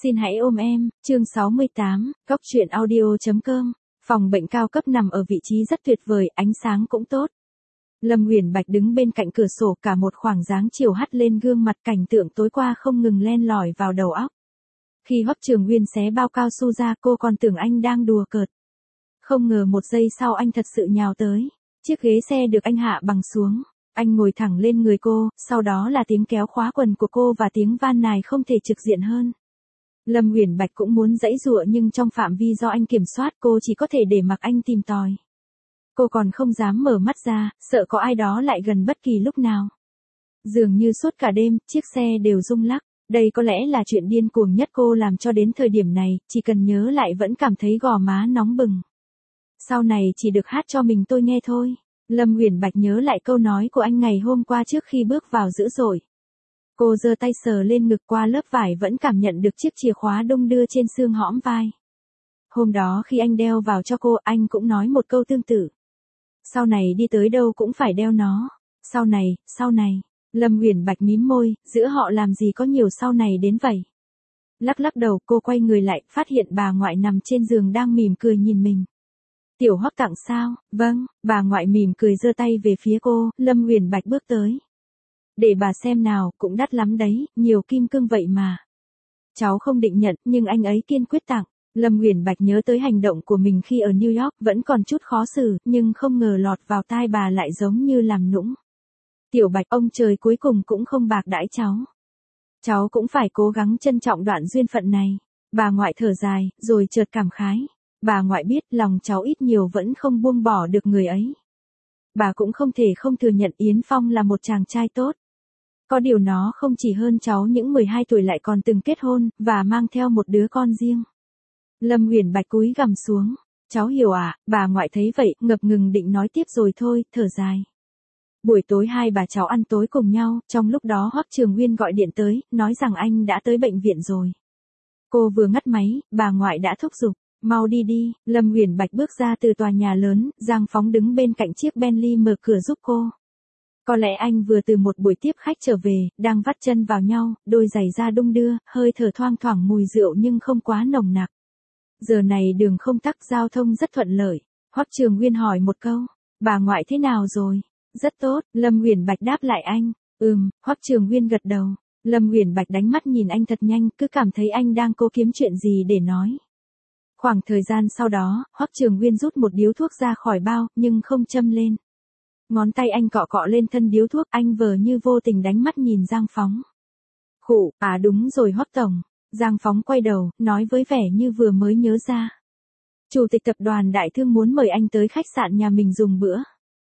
Xin hãy ôm em, chương 68, Góc truyện audio.com. Phòng bệnh cao cấp nằm ở vị trí rất tuyệt vời, ánh sáng cũng tốt. Lâm Uyển Bạch đứng bên cạnh cửa sổ, cả một khoảng dáng chiều hắt lên gương mặt, cảnh tượng tối qua không ngừng len lỏi vào đầu óc. Khi Hoắc Trường Uyên xé bao cao su ra, cô còn tưởng anh đang đùa cợt. Không ngờ một giây sau anh thật sự nhào tới. Chiếc ghế xe được anh hạ bằng xuống. Anh ngồi thẳng lên người cô, sau đó là tiếng kéo khóa quần của cô và tiếng van nài không thể trực diện hơn. Lâm Uyển Bạch cũng muốn giãy giụa nhưng trong phạm vi do anh kiểm soát, cô chỉ có thể để mặc anh tìm tòi. Cô còn không dám mở mắt ra, sợ có ai đó lại gần bất kỳ lúc nào. Dường như suốt cả đêm, chiếc xe đều rung lắc. Đây có lẽ là chuyện điên cuồng nhất cô làm cho đến thời điểm này, chỉ cần nhớ lại vẫn cảm thấy gò má nóng bừng. Sau này chỉ được hát cho mình tôi nghe thôi. Lâm Uyển Bạch nhớ lại câu nói của anh ngày hôm qua trước khi bước vào dữ dội. Cô giơ tay sờ lên ngực, qua lớp vải vẫn cảm nhận được chiếc chìa khóa đung đưa trên xương hõm vai. Hôm đó khi anh đeo vào cho cô, anh cũng nói một câu tương tự. Sau này đi tới đâu cũng phải đeo nó. Sau này. Lâm Uyển Bạch mím môi, giữa họ làm gì có nhiều sau này đến vậy. Lắc lắc đầu, cô quay người lại, phát hiện bà ngoại nằm trên giường đang mỉm cười nhìn mình. Tiểu Hoắc tặng sao? Vâng, bà ngoại mỉm cười giơ tay về phía cô. Lâm Uyển Bạch bước tới. Để bà xem nào, cũng đắt lắm đấy, nhiều kim cương vậy mà. Cháu không định nhận, nhưng anh ấy kiên quyết tặng. Lâm Uyển Bạch nhớ tới hành động của mình khi ở New York, vẫn còn chút khó xử, nhưng không ngờ lọt vào tai bà lại giống như làm nũng. Tiểu Bạch, ông trời cuối cùng cũng không bạc đãi cháu. Cháu cũng phải cố gắng trân trọng đoạn duyên phận này. Bà ngoại thở dài, rồi chợt cảm khái. Bà ngoại biết lòng cháu ít nhiều vẫn không buông bỏ được người ấy. Bà cũng không thể không thừa nhận Yến Phong là một chàng trai tốt. Có điều nó không chỉ hơn cháu những 12 tuổi lại còn từng kết hôn, và mang theo một đứa con riêng. Lâm Uyển Bạch cúi gằm xuống. Cháu hiểu à, bà ngoại thấy vậy, ngập ngừng định nói tiếp rồi thôi, thở dài. Buổi tối hai bà cháu ăn tối cùng nhau, trong lúc đó Hoắc Trường Uyên gọi điện tới, nói rằng anh đã tới bệnh viện rồi. Cô vừa ngắt máy, bà ngoại đã thúc giục. Mau đi đi. Lâm Uyển Bạch bước ra từ tòa nhà lớn, Giang Phóng đứng bên cạnh chiếc Bentley mở cửa giúp cô. Có lẽ anh vừa từ một buổi tiếp khách trở về, đang vắt chân vào nhau, đôi giày da đung đưa, hơi thở thoang thoảng mùi rượu nhưng không quá nồng nặc. Giờ này đường không tắc, giao thông rất thuận lợi. Hoắc Trường Uyên hỏi một câu, bà ngoại thế nào rồi? Rất tốt, Lâm Uyển Bạch đáp lại anh. Hoắc Trường Uyên gật đầu. Lâm Uyển Bạch đánh mắt nhìn anh thật nhanh, cứ cảm thấy anh đang cố kiếm chuyện gì để nói. Khoảng thời gian sau đó, Hoắc Trường Uyên rút một điếu thuốc ra khỏi bao, nhưng không châm lên. Ngón tay anh cọ cọ lên thân điếu thuốc, anh vờ như vô tình đánh mắt nhìn Giang Phóng. Khụ, à đúng rồi Hoắc tổng. Giang Phóng quay đầu, nói với vẻ như vừa mới nhớ ra. Chủ tịch tập đoàn Đại Thương muốn mời anh tới khách sạn nhà mình dùng bữa.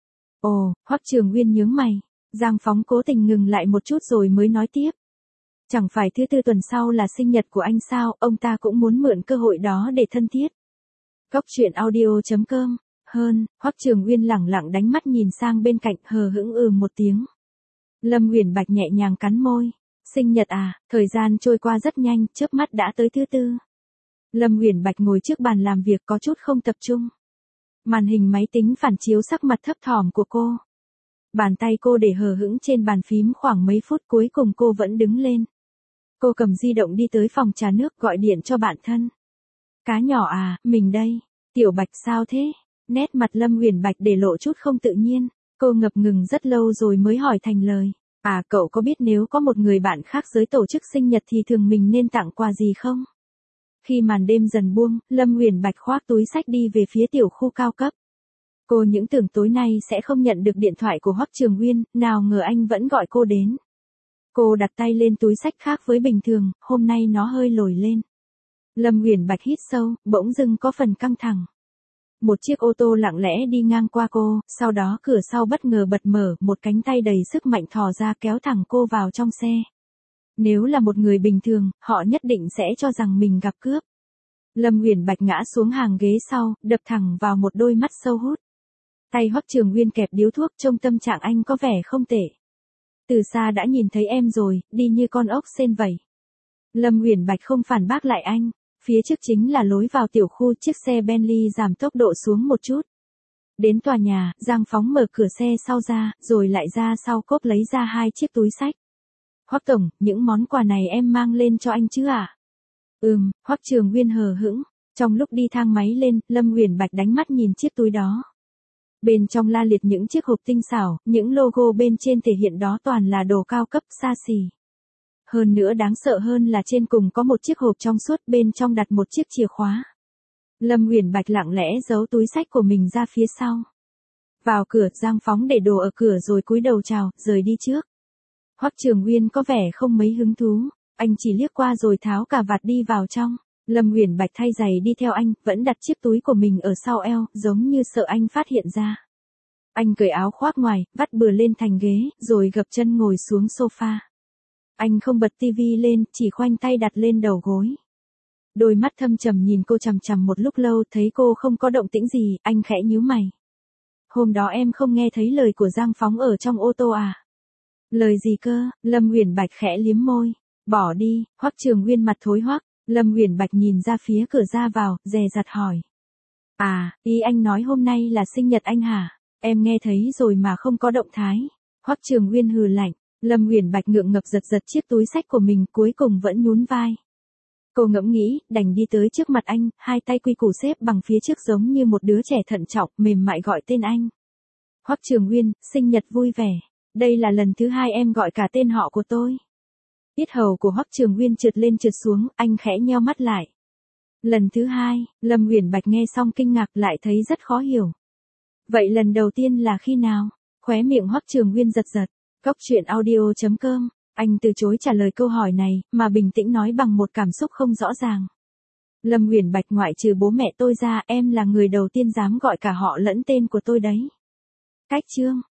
Ồ, Hoắc Trường Uyên nhướng mày. Giang Phóng cố tình ngừng lại một chút rồi mới nói tiếp. Chẳng phải thứ tư tuần sau là sinh nhật của anh sao, ông ta cũng muốn mượn cơ hội đó để thân thiết. Góc truyện audio.com. Hoắc Trường Uyên lẳng lặng đánh mắt nhìn sang bên cạnh, hờ hững một tiếng. Lâm Uyển Bạch nhẹ nhàng cắn môi. Sinh nhật à, thời gian trôi qua rất nhanh, chớp mắt đã tới thứ tư. Lâm Uyển Bạch ngồi trước bàn làm việc có chút không tập trung. Màn hình máy tính phản chiếu sắc mặt thấp thỏm của cô. Bàn tay cô để hờ hững trên bàn phím khoảng mấy phút, cuối cùng cô vẫn đứng lên. Cô cầm di động đi tới phòng trà nước, gọi điện cho bạn thân. Cá nhỏ à, mình đây. Tiểu Bạch sao thế? Nét mặt Lâm Uyển Bạch để lộ chút không tự nhiên. Cô ngập ngừng rất lâu rồi mới hỏi thành lời. À, cậu có biết nếu có một người bạn khác giới tổ chức sinh nhật thì thường mình nên tặng quà gì không? Khi màn đêm dần buông, Lâm Uyển Bạch khoác túi xách đi về phía tiểu khu cao cấp. Cô những tưởng tối nay sẽ không nhận được điện thoại của Hoắc Trường Uyên, nào ngờ anh vẫn gọi cô đến. Cô đặt tay lên túi xách, khác với bình thường, hôm nay nó hơi lồi lên. Lâm Uyển Bạch hít sâu, bỗng dưng có phần căng thẳng. Một chiếc ô tô lặng lẽ đi ngang qua cô, sau đó cửa sau bất ngờ bật mở, một cánh tay đầy sức mạnh thò ra kéo thẳng cô vào trong xe. Nếu là một người bình thường, họ nhất định sẽ cho rằng mình gặp cướp. Lâm Uyển Bạch ngã xuống hàng ghế sau, đập thẳng vào một đôi mắt sâu hút. Tay Hoắc Trường Uyên kẹp điếu thuốc, trông tâm trạng anh có vẻ không tệ. Từ xa đã nhìn thấy em rồi, đi như con ốc sên vậy. Lâm Uyển Bạch không phản bác lại anh. Phía trước chính là lối vào tiểu khu, chiếc xe Bentley giảm tốc độ xuống một chút. Đến tòa nhà, Giang Phóng mở cửa xe sau ra, rồi lại ra sau cốp lấy ra hai chiếc túi xách. Hoắc tổng, những món quà này em mang lên cho anh chứ ạ? Hoắc Trường Nguyên hờ hững. Trong lúc đi thang máy lên, Lâm Uyển Bạch đánh mắt nhìn chiếc túi đó. Bên trong la liệt những chiếc hộp tinh xảo, những logo bên trên thể hiện đó toàn là đồ cao cấp xa xỉ. Hơn nữa đáng sợ hơn là trên cùng có một chiếc hộp trong suốt, bên trong đặt một chiếc chìa khóa. Lâm Uyển Bạch lặng lẽ giấu túi xách của mình ra phía sau. Vào cửa, Giang Phóng để đồ ở cửa rồi cúi đầu chào, rời đi trước. Hoắc Trường Nguyên có vẻ không mấy hứng thú, anh chỉ liếc qua rồi tháo cà vạt đi vào trong. Lâm Uyển Bạch thay giày đi theo anh, vẫn đặt chiếc túi của mình ở sau eo, giống như sợ anh phát hiện ra. Anh cởi áo khoác ngoài, vắt bừa lên thành ghế, rồi gập chân ngồi xuống sofa. Anh không bật tivi lên, chỉ khoanh tay đặt lên đầu gối. Đôi mắt thâm trầm nhìn cô chằm chằm một lúc lâu, thấy cô không có động tĩnh gì, anh khẽ nhíu mày. Hôm đó em không nghe thấy lời của Giang Phóng ở trong ô tô à? Lời gì cơ? Lâm Uyển Bạch khẽ liếm môi. Bỏ đi. Hoắc Trường Nguyên mặt thối hoắc. Lâm Uyển Bạch nhìn ra phía cửa ra vào, dè dặt hỏi. À, ý anh nói hôm nay là sinh nhật anh hả? Em nghe thấy rồi mà không có động thái. Hoắc Trường Nguyên hừ lạnh. Lâm Uyển Bạch ngượng ngập giật giật chiếc túi xách của mình, cuối cùng vẫn nhún vai. Cô ngẫm nghĩ, đành đi tới trước mặt anh, hai tay quy củ xếp bằng phía trước giống như một đứa trẻ thận trọng, mềm mại gọi tên anh. Hoắc Trường Nguyên, sinh nhật vui vẻ. Đây là lần thứ hai em gọi cả tên họ của tôi. Yết hầu của Hoắc Trường Nguyên trượt lên trượt xuống, anh khẽ nheo mắt lại. Lần thứ hai, Lâm Uyển Bạch nghe xong kinh ngạc, lại thấy rất khó hiểu. Vậy lần đầu tiên là khi nào? Khóe miệng Hoắc Trường Nguyên giật giật. Coctruyện.audio.com. Anh từ chối trả lời câu hỏi này, mà bình tĩnh nói bằng một cảm xúc không rõ ràng. Lâm Uyển Bạch, ngoại trừ bố mẹ tôi ra, em là người đầu tiên dám gọi cả họ lẫn tên của tôi đấy. Cách chương.